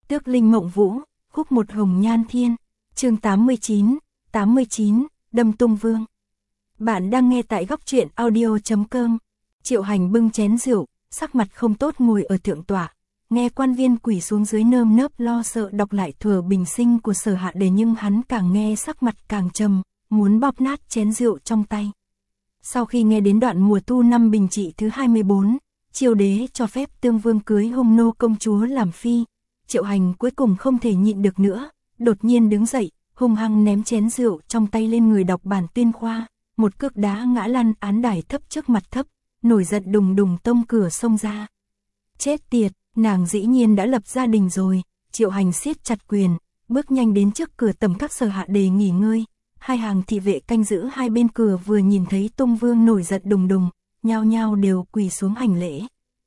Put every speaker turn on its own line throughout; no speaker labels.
Tước Linh Mộng Vũ, khúc một hồng nhan thiên, chương 89, Đâm Tung Vương. Bạn đang nghe tại góc truyện audio.com. Triệu Hành bưng chén rượu, sắc mặt không tốt ngồi ở thượng tọa, nghe quan viên quỳ xuống dưới nơm nớp lo sợ đọc lại thuở bình sinh của Sở Hạ Đề, nhưng hắn càng nghe sắc mặt càng trầm, muốn bóp nát chén rượu trong tay. Sau khi nghe đến đoạn mùa thu năm Bình Trị thứ 24, Triều đế cho phép Tương Vương cưới Hung Nô công chúa làm phi, Triệu Hành cuối cùng không thể nhịn được nữa, đột nhiên đứng dậy, hung hăng ném chén rượu trong tay lên người đọc bản tuyên khoa, một cước đá ngã lăn án đài thấp trước mặt thấp, nổi giận đùng đùng tông cửa xông ra. Chết tiệt, nàng dĩ nhiên đã lập gia đình rồi. Triệu Hành siết chặt quyền, bước nhanh đến trước cửa tầm các Sở Hạ Đề nghỉ ngơi. Hai hàng thị vệ canh giữ hai bên cửa vừa nhìn thấy Tung Vương nổi giận đùng đùng, nhao nhao đều quỳ xuống hành lễ.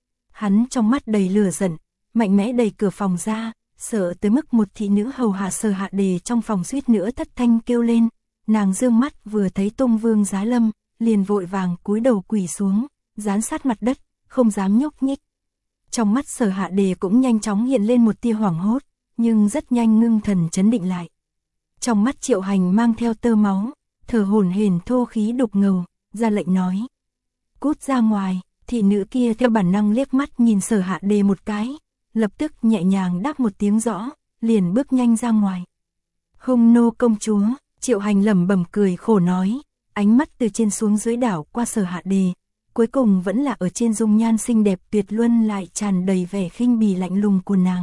Hắn trong mắt đầy lửa giận, mạnh mẽ đẩy cửa phòng ra, sợ tới mức một thị nữ hầu hạ Sở Hạ Đề trong phòng suýt nữa thất thanh kêu lên. Nàng dương mắt vừa thấy Tung Vương giá lâm, liền vội vàng cúi đầu quỳ xuống, dán sát mặt đất, không dám nhúc nhích. Trong mắt Sở Hạ Đề cũng nhanh chóng hiện lên một tia hoảng hốt, nhưng rất nhanh ngưng thần trấn định lại. Trong mắt Triệu Hành mang theo tơ máu, thở hổn hển thô khí đục ngầu, ra lệnh nói: "Cút ra ngoài." Thị nữ kia theo bản năng liếc mắt nhìn Sở Hạ Đề một cái, lập tức nhẹ nhàng đáp một tiếng rõ, liền bước nhanh ra ngoài. Hung Nô công chúa, Triệu Hành lẩm bẩm cười khổ nói, ánh mắt từ trên xuống dưới đảo qua Sở Hạ Đề, cuối cùng vẫn là ở trên dung nhan xinh đẹp tuyệt luân lại tràn đầy vẻ khinh bỉ lạnh lùng của nàng.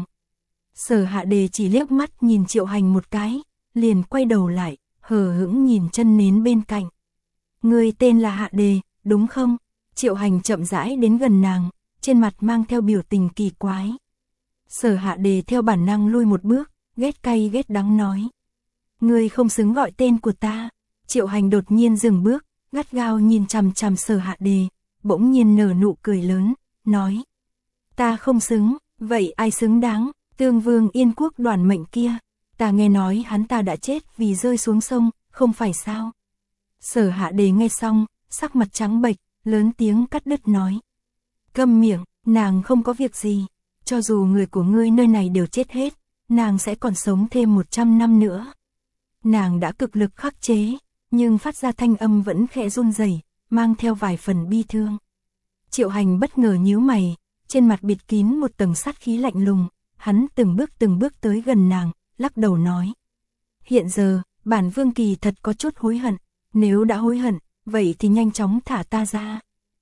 Sở Hạ Đề chỉ liếc mắt nhìn Triệu Hành một cái, liền quay đầu lại, hờ hững nhìn chân nến bên cạnh. "Ngươi tên là Hạ Đề, đúng không?" Triệu Hành chậm rãi đến gần nàng, trên mặt mang theo biểu tình kỳ quái. Sở Hạ Đề theo bản năng lui một bước, ghét cay ghét đắng nói: "Ngươi không xứng gọi tên của ta." Triệu Hành đột nhiên dừng bước, gắt gao nhìn chằm chằm Sở Hạ Đề, bỗng nhiên nở nụ cười lớn, nói: "Ta không xứng, vậy ai xứng đáng? Tương Vương Yên Quốc Đoàn Mệnh kia, ta nghe nói hắn ta đã chết vì rơi xuống sông, không phải sao?" Sở Hạ Đề nghe xong, sắc mặt trắng bệch, lớn tiếng cắt đứt nói: "Câm miệng, nàng không có việc gì, cho dù người của ngươi nơi này đều chết hết, nàng sẽ còn sống thêm 100 năm nữa." Nàng đã cực lực khắc chế, nhưng phát ra thanh âm vẫn khẽ run rẩy, mang theo vài phần bi thương. Triệu Hành bất ngờ nhíu mày, trên mặt bịt kín một tầng sát khí lạnh lùng, hắn từng bước tới gần nàng, lắc đầu nói: "Hiện giờ, bản vương kỳ thật có chút hối hận, nếu đã hối hận, vậy thì nhanh chóng thả ta ra."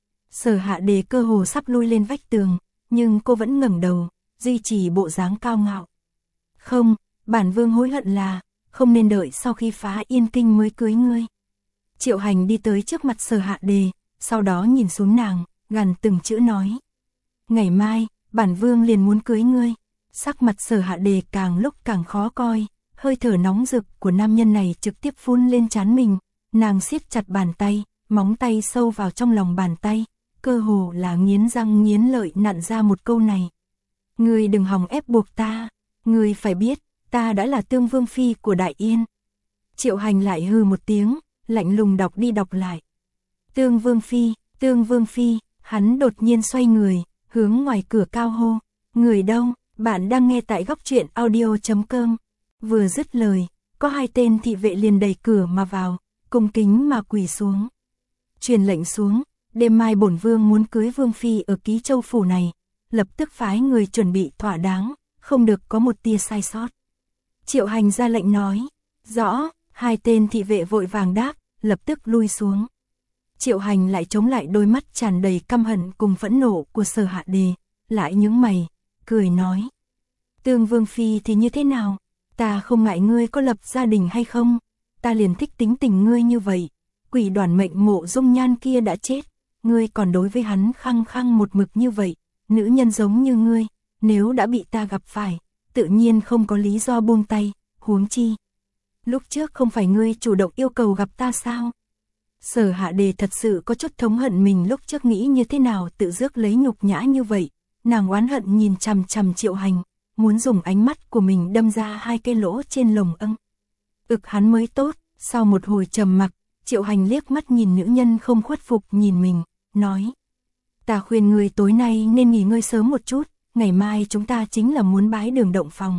Sở Hạ Đề cơ hồ sắp lui lên vách tường, nhưng cô vẫn ngẩng đầu, duy trì bộ dáng cao ngạo. "Không, bản vương hối hận là không nên đợi sau khi phá Yên Kinh mới cưới ngươi." Triệu Hành đi tới trước mặt Sở Hạ Đề, sau đó nhìn xuống nàng, gằn từng chữ nói: "Ngày mai, bản vương liền muốn cưới ngươi." Sắc mặt Sở Hạ Đề càng lúc càng khó coi, hơi thở nóng rực của nam nhân này trực tiếp phun lên trán mình, nàng siết chặt bàn tay, móng tay sâu vào trong lòng bàn tay, cơ hồ là nghiến răng nghiến lợi nặn ra một câu này: "Ngươi đừng hòng ép buộc ta, ngươi phải biết, ta đã là Tương Vương phi của Đại Yên." Triệu Hành lại hừ một tiếng, lạnh lùng đọc đi đọc lại: "Tương Vương phi, Tương Vương phi." Hắn đột nhiên xoay người, hướng ngoài cửa cao hô: "Người đâu?" Bạn đang nghe tại góc truyện audio.com. Vừa dứt lời, có hai tên thị vệ liền đẩy cửa mà vào, cung kính mà quỳ xuống. "Truyền lệnh xuống, đêm mai bổn vương muốn cưới vương phi ở Ký Châu phủ này, lập tức phái người chuẩn bị thỏa đáng, không được có một tia sai sót." Triệu Hành ra lệnh nói: "Rõ." Hai tên thị vệ vội vàng đáp, lập tức lui xuống. Triệu Hành lại chống lại đôi mắt tràn đầy căm hận cùng phẫn nộ của Sở Hạ Đề, lại nhướng mày, cười nói: "Tương Vương phi thì như thế nào? Ta không ngại ngươi có lập gia đình hay không, ta liền thích tính tình ngươi như vậy. Quỷ Đoàn Mệnh Mộ Dung Nhan kia đã chết, ngươi còn đối với hắn khăng khăng một mực như vậy. Nữ nhân giống như ngươi, nếu đã bị ta gặp phải, tự nhiên không có lý do buông tay, huống chi lúc trước không phải ngươi chủ động yêu cầu gặp ta sao?" Sở Hạ Đề thật sự có chút thống hận mình lúc trước nghĩ như thế nào tự rước lấy nhục nhã như vậy, nàng oán hận nhìn chằm chằm Triệu Hành, muốn dùng ánh mắt của mình đâm ra hai cái lỗ trên lồng ưng. Hắn mới tốt. Sau một hồi trầm mặc, Triệu Hành liếc mắt nhìn nữ nhân không khuất phục nhìn mình, nói: "Ta khuyên ngươi tối nay nên nghỉ ngơi sớm một chút, ngày mai chúng ta chính là muốn bái đường động phòng.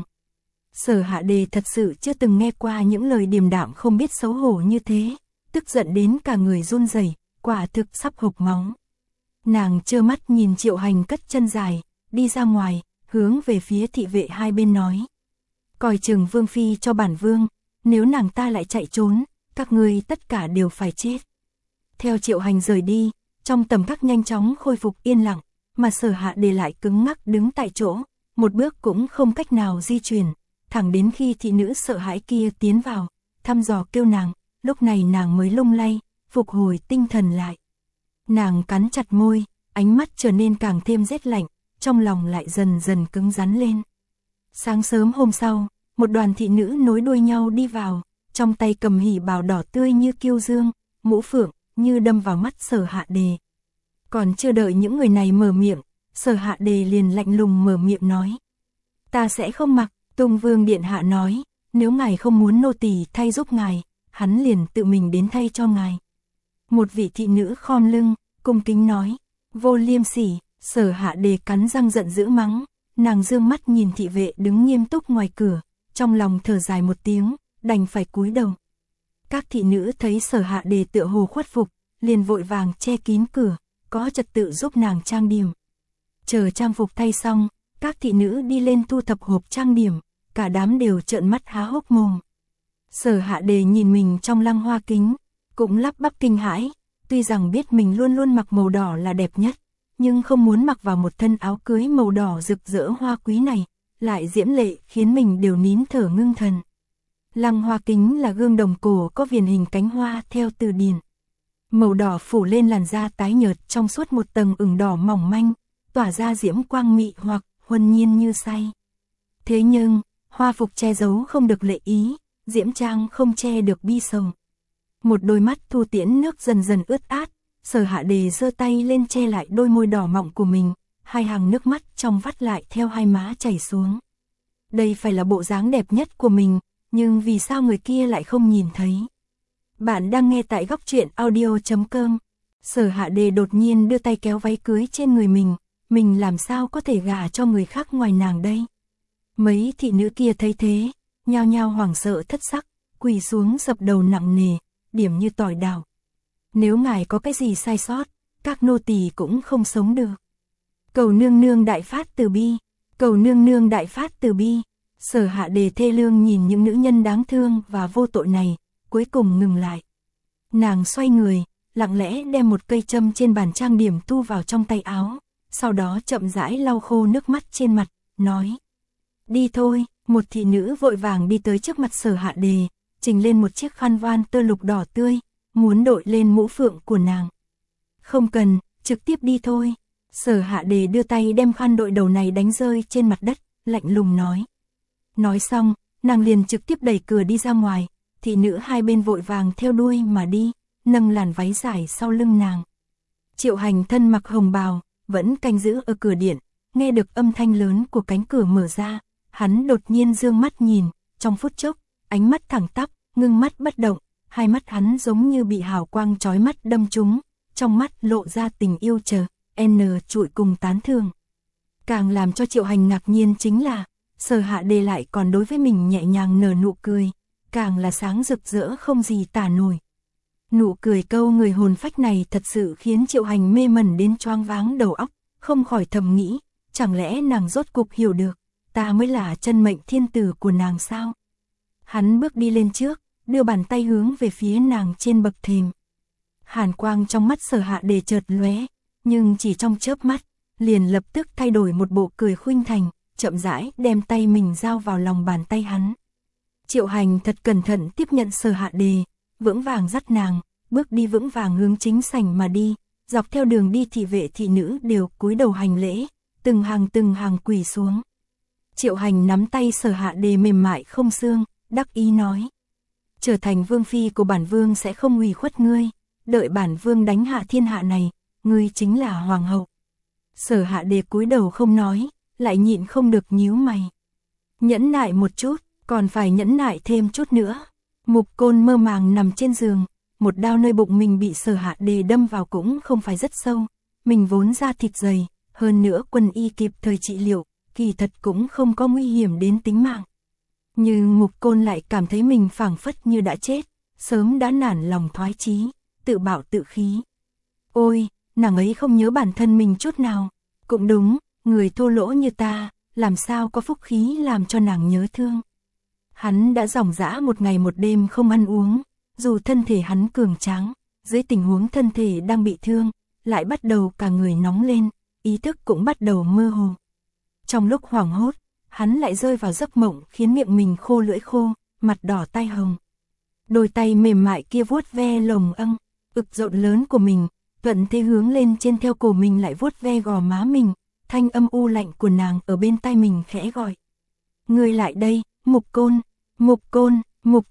Sở Hạ Đề thật sự chưa từng nghe qua những lời điềm đạm không biết xấu hổ như thế, tức giận đến cả người run rẩy, quả thực sắp hộc máu. Nàng trơ mắt nhìn Triệu Hành cất chân dài, đi ra ngoài, hướng về phía thị vệ hai bên nói. Coi chừng Vương Phi cho bản Vương, nếu nàng ta lại chạy trốn, các ngươi tất cả đều phải chết. Theo Triệu Hành rời đi, trong tầm mắt nhanh chóng khôi phục yên lặng, mà Sở Hạ Đề lại cứng ngắc đứng tại chỗ, một bước cũng không cách nào di chuyển, thẳng đến khi thị nữ sợ hãi kia tiến vào, thăm dò kêu nàng, lúc này nàng mới lung lay, phục hồi tinh thần lại. Nàng cắn chặt môi, ánh mắt trở nên càng thêm rét lạnh, trong lòng lại dần dần cứng rắn lên. Sáng sớm hôm sau, một đoàn thị nữ nối đuôi nhau đi vào, trong tay cầm hỉ bào đỏ tươi như kiêu dương, mũ phượng như đâm vào mắt Sở Hạ Đề. Còn chưa đợi những người này mở miệng, Sở Hạ Đề liền lạnh lùng mở miệng nói. Ta sẽ không mặc. Tùng Vương điện hạ nói, nếu ngài không muốn nô tỳ thay giúp ngài, hắn liền tự mình đến thay cho ngài. Một vị thị nữ khom lưng, cung kính nói, vô liêm sỉ. Sở Hạ Đề cắn răng giận dữ mắng, nàng dương mắt nhìn thị vệ đứng nghiêm túc ngoài cửa, trong lòng thở dài một tiếng, đành phải cúi đầu. Các thị nữ thấy Sở Hạ Đề tựa hồ khuất phục, liền vội vàng che kín cửa, có trật tự giúp nàng trang điểm. Chờ trang phục thay xong, các thị nữ đi lên thu thập hộp trang điểm, cả đám đều trợn mắt há hốc mồm. Sở Hạ Đề nhìn mình trong lăng hoa kính, cũng lắp bắp kinh hãi, tuy rằng biết mình luôn luôn mặc màu đỏ là đẹp nhất, nhưng không muốn mặc vào một thân áo cưới màu đỏ rực rỡ hoa quý này, lại diễm lệ khiến mình đều nín thở ngưng thần. Lăng hoa kính là gương đồng cổ có viền hình cánh hoa theo từ điển. Màu đỏ phủ lên làn da tái nhợt trong suốt một tầng ửng đỏ mỏng manh, tỏa ra diễm quang mị hoặc huân nhiên như say. Thế nhưng, hoa phục che giấu không được lệ ý, diễm trang không che được bi sầu. Một đôi mắt thu tiễn nước dần dần ướt át, Sở Hạ Đề giơ tay lên che lại đôi môi đỏ mọng của mình, hai hàng nước mắt trong vắt lại theo hai má chảy xuống. Đây phải là bộ dáng đẹp nhất của mình, nhưng vì sao người kia lại không nhìn thấy? Bạn đang nghe tại góc truyện audio.com. Sở Hạ Đề đột nhiên đưa tay kéo váy cưới trên người mình làm sao có thể gả cho người khác ngoài nàng đây? Mấy thị nữ kia thấy thế, nhao nhao hoảng sợ thất sắc, quỳ xuống dập đầu nặng nề, điểm như tỏi đào. Nếu ngài có cái gì sai sót, các nô tỳ cũng không sống được. Cầu nương nương đại phát từ bi, cầu nương nương đại phát từ bi. Sở Hạ Đề thê lương nhìn những nữ nhân đáng thương và vô tội này, cuối cùng ngừng lại. Nàng xoay người, lặng lẽ đem một cây châm trên bàn trang điểm thu vào trong tay áo, sau đó chậm rãi lau khô nước mắt trên mặt, nói. Đi thôi. Một thị nữ vội vàng đi tới trước mặt Sở Hạ Đề, trình lên một chiếc khăn voan tơ lục đỏ tươi, muốn đội lên mũ phượng của nàng. Không cần, trực tiếp đi thôi. Sở Hạ Đề đưa tay đem khăn đội đầu này đánh rơi trên mặt đất, lạnh lùng nói. Nói xong, nàng liền trực tiếp đẩy cửa đi ra ngoài, thị nữ hai bên vội vàng theo đuôi mà đi, nâng làn váy dài sau lưng nàng. Triệu Hành thân mặc hồng bào, vẫn canh giữ ở cửa điện, nghe được âm thanh lớn của cánh cửa mở ra, hắn đột nhiên dương mắt nhìn, trong phút chốc, ánh mắt thẳng tắp, ngưng mắt bất động, hai mắt hắn giống như bị hào quang chói mắt đâm trúng, trong mắt lộ ra tình yêu chờ, trụi cùng tán thưởng. Càng làm cho Triệu Hành ngạc nhiên chính là, Sở Hạ Đề lại còn đối với mình nhẹ nhàng nở nụ cười, càng là sáng rực rỡ không gì tả nổi. Nụ cười câu người hồn phách này thật sự khiến Triệu Hành mê mẩn đến choáng váng đầu óc, không khỏi thầm nghĩ, chẳng lẽ nàng rốt cục hiểu được, ta mới là chân mệnh thiên tử của nàng sao? Hắn bước đi lên trước, đưa bàn tay hướng về phía nàng trên bậc thềm. Hàn quang trong mắt Sở Hạ Đề chợt lóe, nhưng chỉ trong chớp mắt, liền lập tức thay đổi một bộ cười khuynh thành, chậm rãi đem tay mình giao vào lòng bàn tay hắn. Triệu Hành thật cẩn thận tiếp nhận Sở Hạ Đề, vững vàng dắt nàng, bước đi vững vàng hướng chính sảnh mà đi, dọc theo đường đi thị vệ thị nữ đều cúi đầu hành lễ, từng hàng quỳ xuống. Triệu Hành nắm tay Sở Hạ Đề mềm mại không xương, đắc ý nói. Trở thành vương phi của bản vương sẽ không ủy khuất ngươi, đợi bản vương đánh hạ thiên hạ này, ngươi chính là hoàng hậu. Sở Hạ Đề cúi đầu không nói, lại nhịn không được nhíu mày. Nhẫn nại một chút, còn phải nhẫn nại thêm chút nữa. Mục Côn mơ màng nằm trên giường, một đao nơi bụng mình bị Sở Hạ Đề đâm vào cũng không phải rất sâu, mình vốn da thịt dày, hơn nữa quân y kịp thời trị liệu, kỳ thật cũng không có nguy hiểm đến tính mạng. Nhưng Mục Côn lại cảm thấy mình phảng phất như đã chết, sớm đã nản lòng thoái chí, tự bảo tự khí. Ôi, nàng ấy không nhớ bản thân mình chút nào. Cũng đúng, người thô lỗ như ta, làm sao có phúc khí làm cho nàng nhớ thương. Hắn đã ròng rã một ngày một đêm không ăn uống, dù thân thể hắn cường tráng, dưới tình huống thân thể đang bị thương, lại bắt đầu cả người nóng lên, ý thức cũng bắt đầu mơ hồ. Trong lúc hoảng hốt, hắn lại rơi vào giấc mộng khiến miệng mình khô lưỡi khô, mặt đỏ tai hồng. Đôi tay mềm mại kia vuốt ve lồng ực rộng lớn của mình, thuận thế hướng lên trên theo cổ mình lại vuốt ve gò má mình, thanh âm u lạnh của nàng ở bên tai mình khẽ gọi. Ngươi lại đây, Mục Côn, Mục Côn, Mục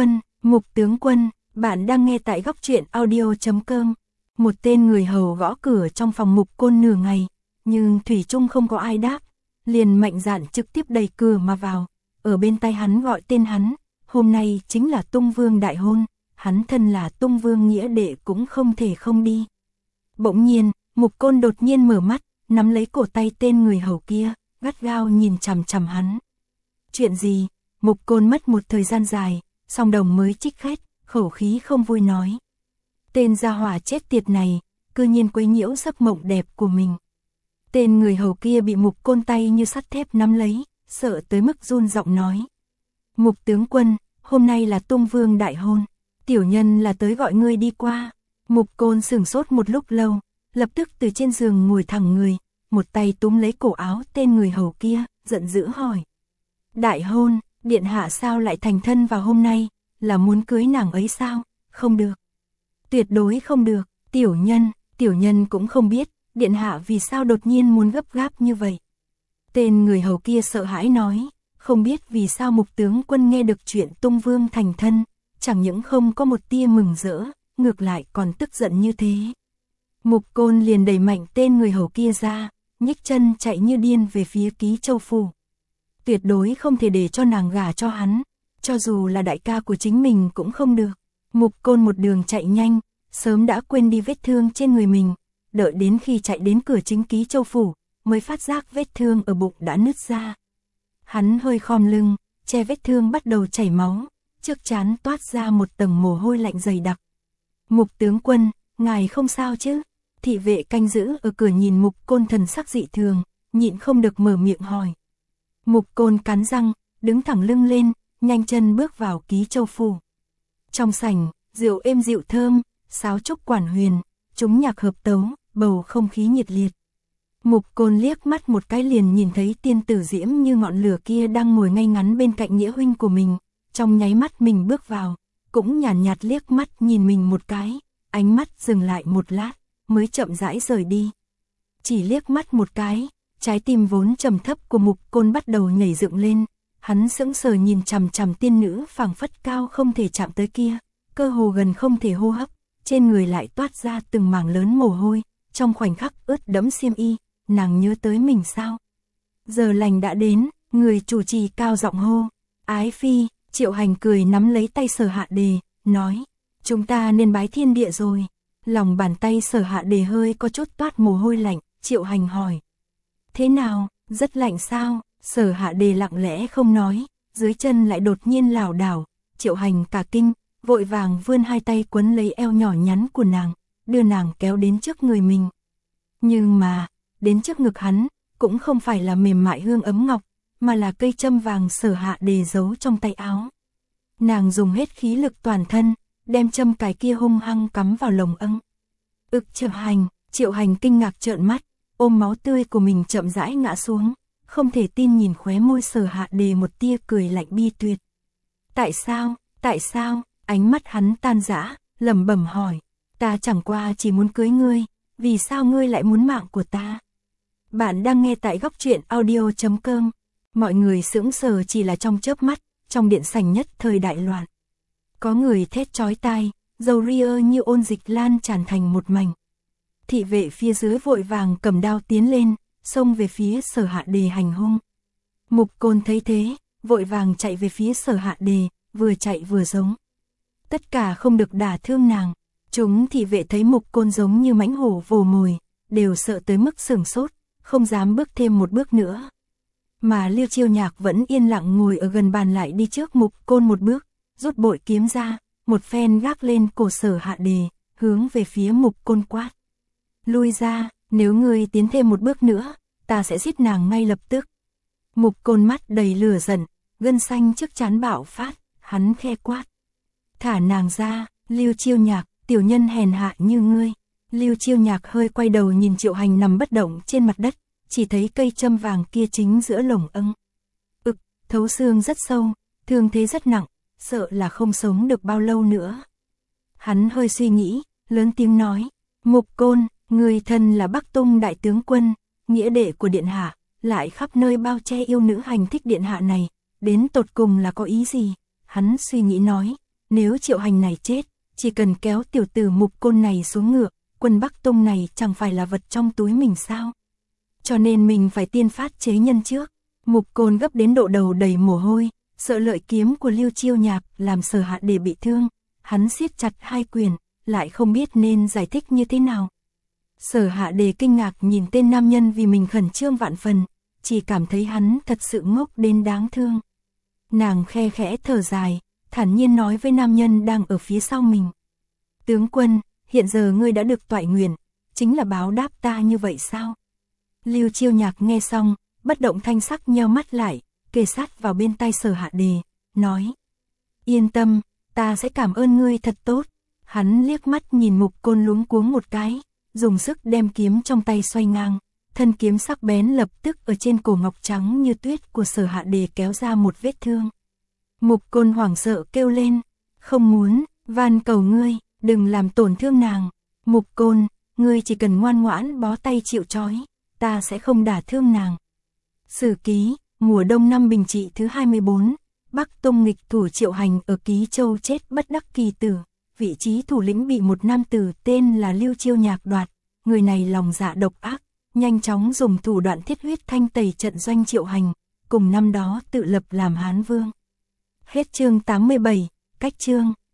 tướng quân, bạn đang nghe tại góc truyện audio.com. Một tên người hầu gõ cửa trong phòng Mục Côn nửa ngày, nhưng thủy chung không có ai đáp, liền mạnh dạn trực tiếp đẩy cửa mà vào, ở bên tai hắn gọi tên hắn, hôm nay chính là Tung Vương đại hôn, hắn thân là Tung Vương nghĩa đệ cũng không thể không đi. Bỗng nhiên, Mục Côn đột nhiên mở mắt, nắm lấy cổ tay tên người hầu kia, gắt gao nhìn chằm chằm hắn. Chuyện gì? Mục Côn mất một thời gian dài, song đồng mới trích khét, khẩu khí không vui nói. Tên gia hỏa chết tiệt này, cư nhiên quấy nhiễu giấc mộng đẹp của mình. Tên người hầu kia bị Mục Côn tay như sắt thép nắm lấy, sợ tới mức run giọng nói. Mục tướng quân, hôm nay là Tung Vương đại hôn, tiểu nhân là tới gọi ngươi đi qua. Mục Côn sửng sốt một lúc lâu, lập tức từ trên giường ngồi thẳng người, một tay túm lấy cổ áo tên người hầu kia, giận dữ hỏi. Đại hôn, điện hạ sao lại thành thân vào hôm nay, là muốn cưới nàng ấy sao? Không được. Tuyệt đối không được, tiểu nhân cũng không biết, điện hạ vì sao đột nhiên muốn gấp gáp như vậy. Tên người hầu kia sợ hãi nói, không biết vì sao Mục tướng quân nghe được chuyện Tung Vương thành thân, chẳng những không có một tia mừng rỡ, ngược lại còn tức giận như thế. Mục Côn liền đẩy mạnh tên người hầu kia ra, nhích chân chạy như điên về phía Ký Châu phủ. Tuyệt đối không thể để cho nàng gả cho hắn, cho dù là đại ca của chính mình cũng không được. Mục Côn một đường chạy nhanh, sớm đã quên đi vết thương trên người mình, đợi đến khi chạy đến cửa chính Ký Châu phủ, mới phát giác vết thương ở bụng đã nứt ra. Hắn hơi khom lưng, che vết thương bắt đầu chảy máu, trước trán toát ra một tầng mồ hôi lạnh dày đặc. Mục tướng quân, ngài không sao chứ? Thị vệ canh giữ ở cửa nhìn Mục Côn thần sắc dị thường, nhịn không được mở miệng hỏi. Mục Côn cắn răng, đứng thẳng lưng lên, nhanh chân bước vào Ký Châu phủ. Trong sảnh, rượu êm dịu thơm, sáo trúc quản huyền, chúng nhạc hợp tấu, bầu không khí nhiệt liệt. Mục Côn liếc mắt một cái liền nhìn thấy tiên tử diễm như ngọn lửa kia đang ngồi ngay ngắn bên cạnh nghĩa huynh của mình, trong nháy mắt mình bước vào, cũng nhàn nhạt liếc mắt nhìn mình một cái, ánh mắt dừng lại một lát, mới chậm rãi rời đi. Chỉ liếc mắt một cái, trái tim vốn trầm thấp của Mục Côn bắt đầu nhảy dựng lên, hắn sững sờ nhìn chằm chằm tiên nữ phảng phất cao không thể chạm tới kia, cơ hồ gần không thể hô hấp, trên người lại toát ra từng mảng lớn mồ hôi, trong khoảnh khắc ướt đẫm xiêm y, nàng nhớ tới mình sao? Giờ lành đã đến, người chủ trì cao giọng hô, ái phi. Triệu Hành cười nắm lấy tay Sở Hạ Đề, nói, chúng ta nên bái thiên địa rồi. Lòng bàn tay Sở Hạ Đề hơi có chút toát mồ hôi lạnh, Triệu Hành hỏi. Thế nào, rất lạnh sao? Sở Hạ Đề lặng lẽ không nói, dưới chân lại đột nhiên lảo đảo, Triệu Hành cả kinh, vội vàng vươn hai tay quấn lấy eo nhỏ nhắn của nàng, đưa nàng kéo đến trước người mình. Nhưng mà, đến trước ngực hắn, cũng không phải là mềm mại hương ấm ngọc, mà là cây châm vàng Sở Hạ Đề giấu trong tay áo. Nàng dùng hết khí lực toàn thân, đem châm cài kia hung hăng cắm vào lồng Triệu Hành kinh ngạc trợn mắt, ôm máu tươi của mình chậm rãi ngã xuống, không thể tin nhìn khóe môi Sở Hạ Đề một tia cười lạnh bi tuyệt. Tại sao, ánh mắt hắn tan rã, lẩm bẩm hỏi, ta chẳng qua chỉ muốn cưới ngươi, vì sao ngươi lại muốn mạng của ta? Bạn đang nghe tại góc truyện audio.com. Mọi người sững sờ chỉ là trong chớp mắt, trong điện sảnh nhất thời đại loạn. Có người thét chói tai, dầu ria như ôn dịch lan tràn thành một mảnh. Thị vệ phía dưới vội vàng cầm đao tiến lên, xông về phía Sở Hạ Đề hành hung. Mục Côn thấy thế, vội vàng chạy về phía Sở Hạ Đề, vừa chạy vừa giống. Tất cả không được đả thương nàng. Chúng thị vệ thấy Mục Côn giống như mãnh hổ vồ mồi, đều sợ tới mức sửng sốt, không dám bước thêm một bước nữa. Mà Lưu Chiêu Nhạc vẫn yên lặng ngồi ở gần bàn lại đi trước Mục Côn một bước, rút bội kiếm ra, một phen gác lên cổ Sở Hạ Đề, hướng về phía Mục Côn quát. Lui ra, nếu ngươi tiến thêm một bước nữa, ta sẽ giết nàng ngay lập tức. Mục Côn mắt đầy lửa giận, gân xanh trước trán bạo phát, hắn khe quát. Thả nàng ra, Lưu Chiêu Nhạc, tiểu nhân hèn hạ như ngươi. Lưu Chiêu Nhạc hơi quay đầu nhìn Triệu Hành nằm bất động trên mặt đất, chỉ thấy cây châm vàng kia chính giữa lồng âng. Thấu xương rất sâu, thương thế rất nặng, sợ là không sống được bao lâu nữa. Hắn hơi suy nghĩ, lớn tiếng nói, Mục Côn, người thân là Bắc Tung đại tướng quân, nghĩa đệ của điện hạ, lại khắp nơi bao che yêu nữ hành thích điện hạ này, đến tột cùng là có ý gì? Hắn suy nghĩ nói, nếu Triệu Hành này chết, chỉ cần kéo tiểu tử Mục Côn này xuống ngựa, quân Bắc Tung này chẳng phải là vật trong túi mình sao? Cho nên mình phải tiên phát chế nhân trước. Mục Côn gấp đến độ đầu đầy mồ hôi, sợ lợi kiếm của Lưu Chiêu Nhạc làm Sở Hạ Đề bị thương, hắn siết chặt hai quyền, lại không biết nên giải thích như thế nào. Sở Hạ Đề kinh ngạc nhìn tên nam nhân vì mình khẩn trương vạn phần, chỉ cảm thấy hắn thật sự ngốc đến đáng thương. Nàng khe khẽ thở dài, thản nhiên nói với nam nhân đang ở phía sau mình. Tướng quân, hiện giờ ngươi đã được toại nguyện, chính là báo đáp ta như vậy sao? Lưu Chiêu Nhạc nghe xong, bất động thanh sắc nheo mắt lại, kề sát vào bên tay Sở Hạ Đề, nói. Yên tâm, ta sẽ cảm ơn ngươi thật tốt. Hắn liếc mắt nhìn Mục Côn luống cuống một cái, dùng sức đem kiếm trong tay xoay ngang, thân kiếm sắc bén lập tức ở trên cổ ngọc trắng như tuyết của Sở Hạ Đề kéo ra một vết thương. Mục Côn hoảng sợ kêu lên, không muốn, van cầu ngươi, đừng làm tổn thương nàng. Mục Côn, ngươi chỉ cần ngoan ngoãn bó tay chịu trói, ta sẽ không đả thương nàng. Sử ký, mùa đông năm Bình Trị thứ 24, Bắc Tung nghịch thủ Triệu Hành ở Ký Châu chết bất đắc kỳ tử, vị trí thủ lĩnh bị một nam tử tên là Lưu Chiêu Nhạc đoạt, người này lòng dạ độc ác, nhanh chóng dùng thủ đoạn thiết huyết thanh tẩy trận doanh Triệu Hành, cùng năm đó tự lập làm Hán Vương. Hết chương 87, cách chương.